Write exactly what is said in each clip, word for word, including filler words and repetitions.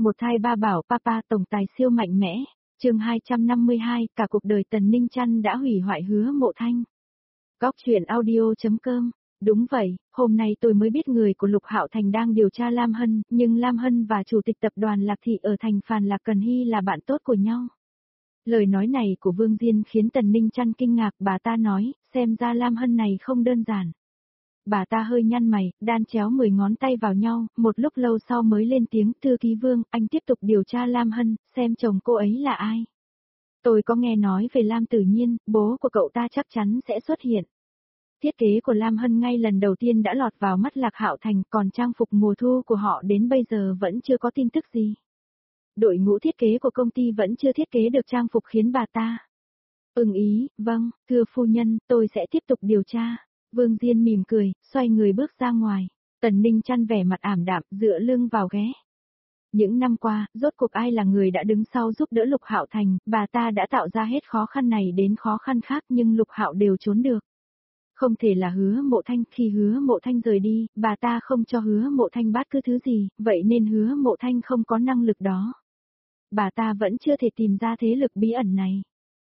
Một thai ba bảo papa tổng tài siêu mạnh mẽ, chương hai trăm năm mươi hai, cả cuộc đời Tần Ninh Chăn đã hủy hoại Hứa Mộ Thanh. Góc truyện audio.com. Đúng vậy, hôm nay tôi mới biết người của Lục Hạo Thành đang điều tra Lam Hân, nhưng Lam Hân và chủ tịch tập đoàn Lạc Thị ở thành Phàn Lạc Cần Hy là bạn tốt của nhau. Lời nói này của Vương Diên khiến Tần Ninh Chăn kinh ngạc, bà ta nói, xem ra Lam Hân này không đơn giản. Bà ta hơi nhăn mày, đan chéo mười ngón tay vào nhau, một lúc lâu sau mới lên tiếng, thư ký Vương, anh tiếp tục điều tra Lam Hân, xem chồng cô ấy là ai. Tôi có nghe nói về Lam Tử Nhiên, bố của cậu ta chắc chắn sẽ xuất hiện. Thiết kế của Lam Hân ngay lần đầu tiên đã lọt vào mắt Lạc Hạo Thành, còn trang phục mùa thu của họ đến bây giờ vẫn chưa có tin tức gì. Đội ngũ thiết kế của công ty vẫn chưa thiết kế được trang phục khiến bà ta ưng ý, vâng, thưa phu nhân, tôi sẽ tiếp tục điều tra. Vương Diên mỉm cười, xoay người bước ra ngoài. Tần Ninh Chăn vẻ mặt ảm đạm, dựa lưng vào ghế. Những năm qua, rốt cuộc ai là người đã đứng sau giúp đỡ Lục Hạo Thành, bà ta đã tạo ra hết khó khăn này đến khó khăn khác nhưng Lục Hạo đều trốn được. Không thể là Hứa Mộ Thanh, khi Hứa Mộ Thanh rời đi, bà ta không cho Hứa Mộ Thanh bắt cứ thứ gì, vậy nên Hứa Mộ Thanh không có năng lực đó. Bà ta vẫn chưa thể tìm ra thế lực bí ẩn này.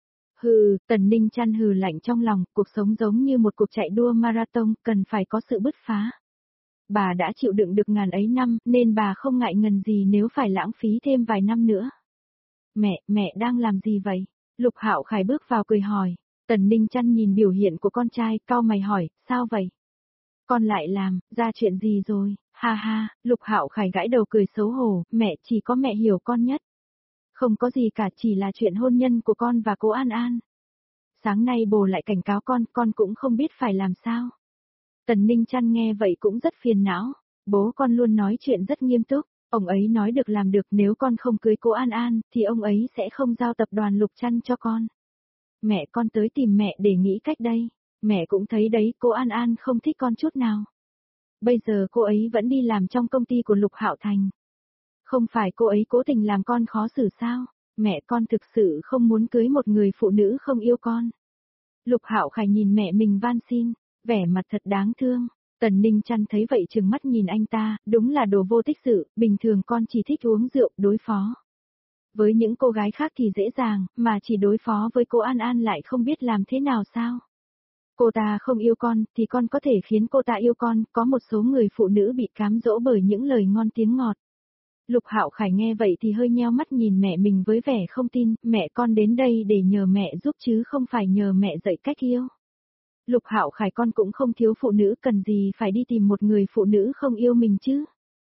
Hừ, Tần Ninh Chăn hừ lạnh trong lòng, cuộc sống giống như một cuộc chạy đua marathon, cần phải có sự bứt phá. Bà đã chịu đựng được ngàn ấy năm, nên bà không ngại ngần gì nếu phải lãng phí thêm vài năm nữa. Mẹ, mẹ đang làm gì vậy? Lục Hạo Khải bước vào cười hỏi. Tần Ninh Chăn nhìn biểu hiện của con trai, cau mày hỏi, sao vậy? Con lại làm, ra chuyện gì rồi? Ha ha, Lục Hạo Khải gãi đầu cười xấu hổ, mẹ chỉ có mẹ hiểu con nhất. Không có gì cả, chỉ là chuyện hôn nhân của con và cô An An. Sáng nay bồ lại cảnh cáo con, con cũng không biết phải làm sao. Tần Ninh Chăn nghe vậy cũng rất phiền não. Bố con luôn nói chuyện rất nghiêm túc, ông ấy nói được làm được, nếu con không cưới cô An An, thì ông ấy sẽ không giao tập đoàn Lục Chăn cho con. Mẹ con tới tìm mẹ để nghĩ cách đây. Mẹ cũng thấy đấy, cô An An không thích con chút nào. Bây giờ cô ấy vẫn đi làm trong công ty của Lục Hạo Thành. Không phải cô ấy cố tình làm con khó xử sao? Mẹ con thực sự không muốn cưới một người phụ nữ không yêu con. Lục Hạo Khải nhìn mẹ mình van xin, vẻ mặt thật đáng thương. Tần Ninh Chăn thấy vậy trừng mắt nhìn anh ta, đúng là đồ vô tích sự, bình thường con chỉ thích uống rượu, đối phó với những cô gái khác thì dễ dàng, mà chỉ đối phó với cô An An lại không biết làm thế nào sao? Cô ta không yêu con, thì con có thể khiến cô ta yêu con, có một số người phụ nữ bị cám dỗ bởi những lời ngon tiếng ngọt. Lục Hạo Khải nghe vậy thì hơi nheo mắt nhìn mẹ mình với vẻ không tin, mẹ con đến đây để nhờ mẹ giúp chứ không phải nhờ mẹ dạy cách yêu. Lục Hạo Khải, con cũng không thiếu phụ nữ, cần gì phải đi tìm một người phụ nữ không yêu mình chứ?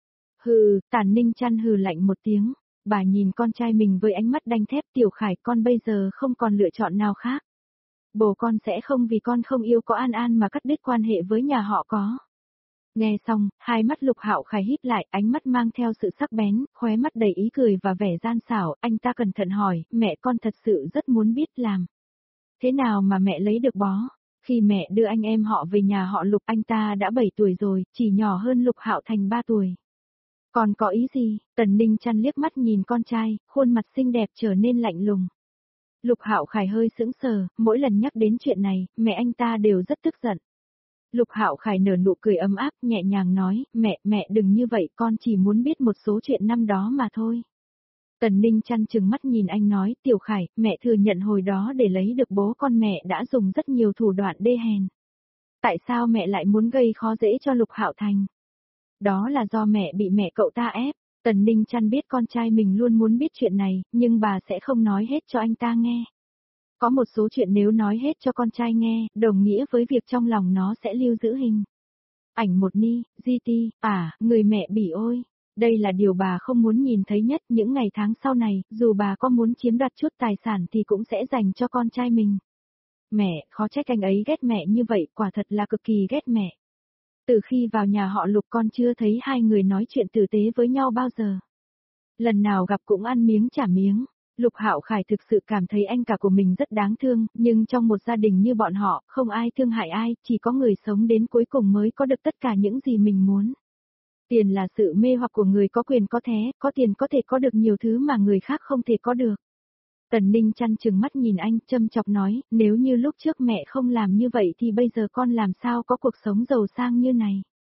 Hừ, Tần Ninh Chăn hừ lạnh một tiếng, bà nhìn con trai mình với ánh mắt đanh thép, Tiểu Khải, con bây giờ không còn lựa chọn nào khác. Bố con sẽ không vì con không yêu có An An mà cắt đứt quan hệ với nhà họ có. Nghe xong, hai mắt Lục Hạo Khải híp lại, ánh mắt mang theo sự sắc bén, khóe mắt đầy ý cười và vẻ gian xảo, anh ta cẩn thận hỏi, mẹ con thật sự rất muốn biết làm thế nào mà mẹ lấy được bó. Khi mẹ đưa anh em họ về nhà họ Lục, anh ta đã bảy tuổi rồi, chỉ nhỏ hơn Lục Hạo Thành ba tuổi. Còn có ý gì? Tần Ninh Chăn liếc mắt nhìn con trai, khuôn mặt xinh đẹp trở nên lạnh lùng. Lục Hạo Khải hơi sững sờ, mỗi lần nhắc đến chuyện này, mẹ anh ta đều rất tức giận. Lục Hạo Khải nở nụ cười ấm áp, nhẹ nhàng nói, mẹ, mẹ đừng như vậy, con chỉ muốn biết một số chuyện năm đó mà thôi. Tần Ninh Chăn trừng mắt nhìn anh nói, Tiểu Khải, mẹ thừa nhận hồi đó để lấy được bố con mẹ đã dùng rất nhiều thủ đoạn đê hèn. Tại sao mẹ lại muốn gây khó dễ cho Lục Hạo Thành? Đó là do mẹ bị mẹ cậu ta ép. Tần Ninh Chăn biết con trai mình luôn muốn biết chuyện này, nhưng bà sẽ không nói hết cho anh ta nghe. Có một số chuyện nếu nói hết cho con trai nghe, đồng nghĩa với việc trong lòng nó sẽ lưu giữ hình ảnh một ni, giê tê, à, người mẹ bỉ ôi. Đây là điều bà không muốn nhìn thấy nhất, những ngày tháng sau này, dù bà có muốn chiếm đoạt chút tài sản thì cũng sẽ dành cho con trai mình. Mẹ, khó trách anh ấy ghét mẹ như vậy, quả thật là cực kỳ ghét mẹ. Từ khi vào nhà họ Lục con chưa thấy hai người nói chuyện tử tế với nhau bao giờ. Lần nào gặp cũng ăn miếng trả miếng. Lục Hạo Khải thực sự cảm thấy anh cả của mình rất đáng thương, nhưng trong một gia đình như bọn họ, không ai thương hại ai, chỉ có người sống đến cuối cùng mới có được tất cả những gì mình muốn. Tiền là sự mê hoặc của người có quyền có thế, có tiền có thể có được nhiều thứ mà người khác không thể có được. Tần Ninh Chăn trừng mắt nhìn anh, châm chọc nói, nếu như lúc trước mẹ không làm như vậy thì bây giờ con làm sao có cuộc sống giàu sang như này.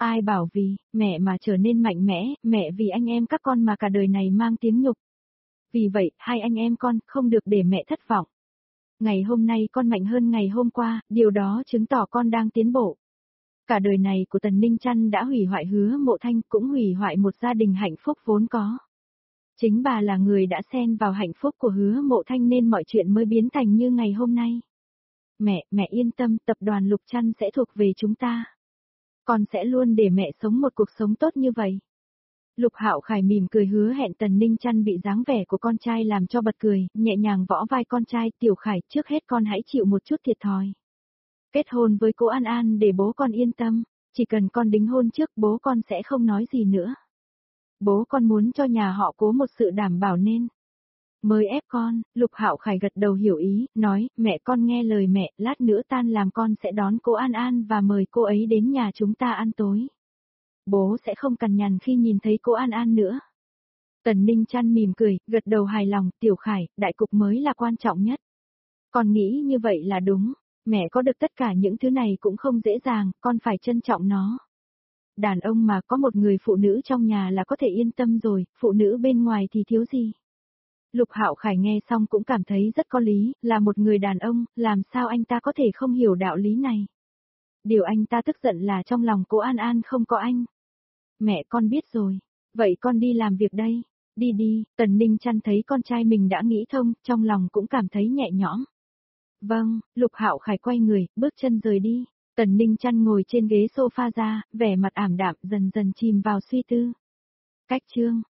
Ai bảo vì, mẹ mà trở nên mạnh mẽ, mẹ vì anh em các con mà cả đời này mang tiếng nhục. Vì vậy, hai anh em con không được để mẹ thất vọng. Ngày hôm nay con mạnh hơn ngày hôm qua, điều đó chứng tỏ con đang tiến bộ. Cả đời này của Tần Ninh Chăn đã hủy hoại Hứa Mộ Thanh, cũng hủy hoại một gia đình hạnh phúc vốn có. Chính bà là người đã xen vào hạnh phúc của Hứa Mộ Thanh nên mọi chuyện mới biến thành như ngày hôm nay. Mẹ, mẹ yên tâm, tập đoàn Lục Chăn sẽ thuộc về chúng ta. Con sẽ luôn để mẹ sống một cuộc sống tốt như vậy. Lục Hạo Khải mỉm cười hứa hẹn. Tần Ninh Chăn bị dáng vẻ của con trai làm cho bật cười, nhẹ nhàng võ vai con trai. Tiểu Khải, trước hết con hãy chịu một chút thiệt thòi. Kết hôn với cô An An để bố con yên tâm, chỉ cần con đính hôn trước bố con sẽ không nói gì nữa. Bố con muốn cho nhà họ Cố một sự đảm bảo nên mới ép con. Lục Hạo Khải gật đầu hiểu ý, nói, mẹ con nghe lời mẹ, lát nữa tan làm con sẽ đón cô An An và mời cô ấy đến nhà chúng ta ăn tối. Bố sẽ không cằn nhằn khi nhìn thấy cô An An nữa. Tần Ninh Chăn mỉm cười, gật đầu hài lòng. Tiểu Khải, đại cục mới là quan trọng nhất. Con nghĩ như vậy là đúng. Mẹ có được tất cả những thứ này cũng không dễ dàng, con phải trân trọng nó. Đàn ông mà có một người phụ nữ trong nhà là có thể yên tâm rồi, phụ nữ bên ngoài thì thiếu gì. Lục Hạo Khải nghe xong cũng cảm thấy rất có lý, là một người đàn ông, làm sao anh ta có thể không hiểu đạo lý này. Điều anh ta tức giận là trong lòng cô An An không có anh. Mẹ con biết rồi, vậy con đi làm việc đây, đi đi. Tần Ninh Chăn thấy con trai mình đã nghĩ thông, trong lòng cũng cảm thấy nhẹ nhõm. Vâng, Lục Hạo Khải quay người, bước chân rời đi. Tần Ninh Chăn ngồi trên ghế sofa ra, vẻ mặt ảm đạm dần dần chìm vào suy tư. Cách chương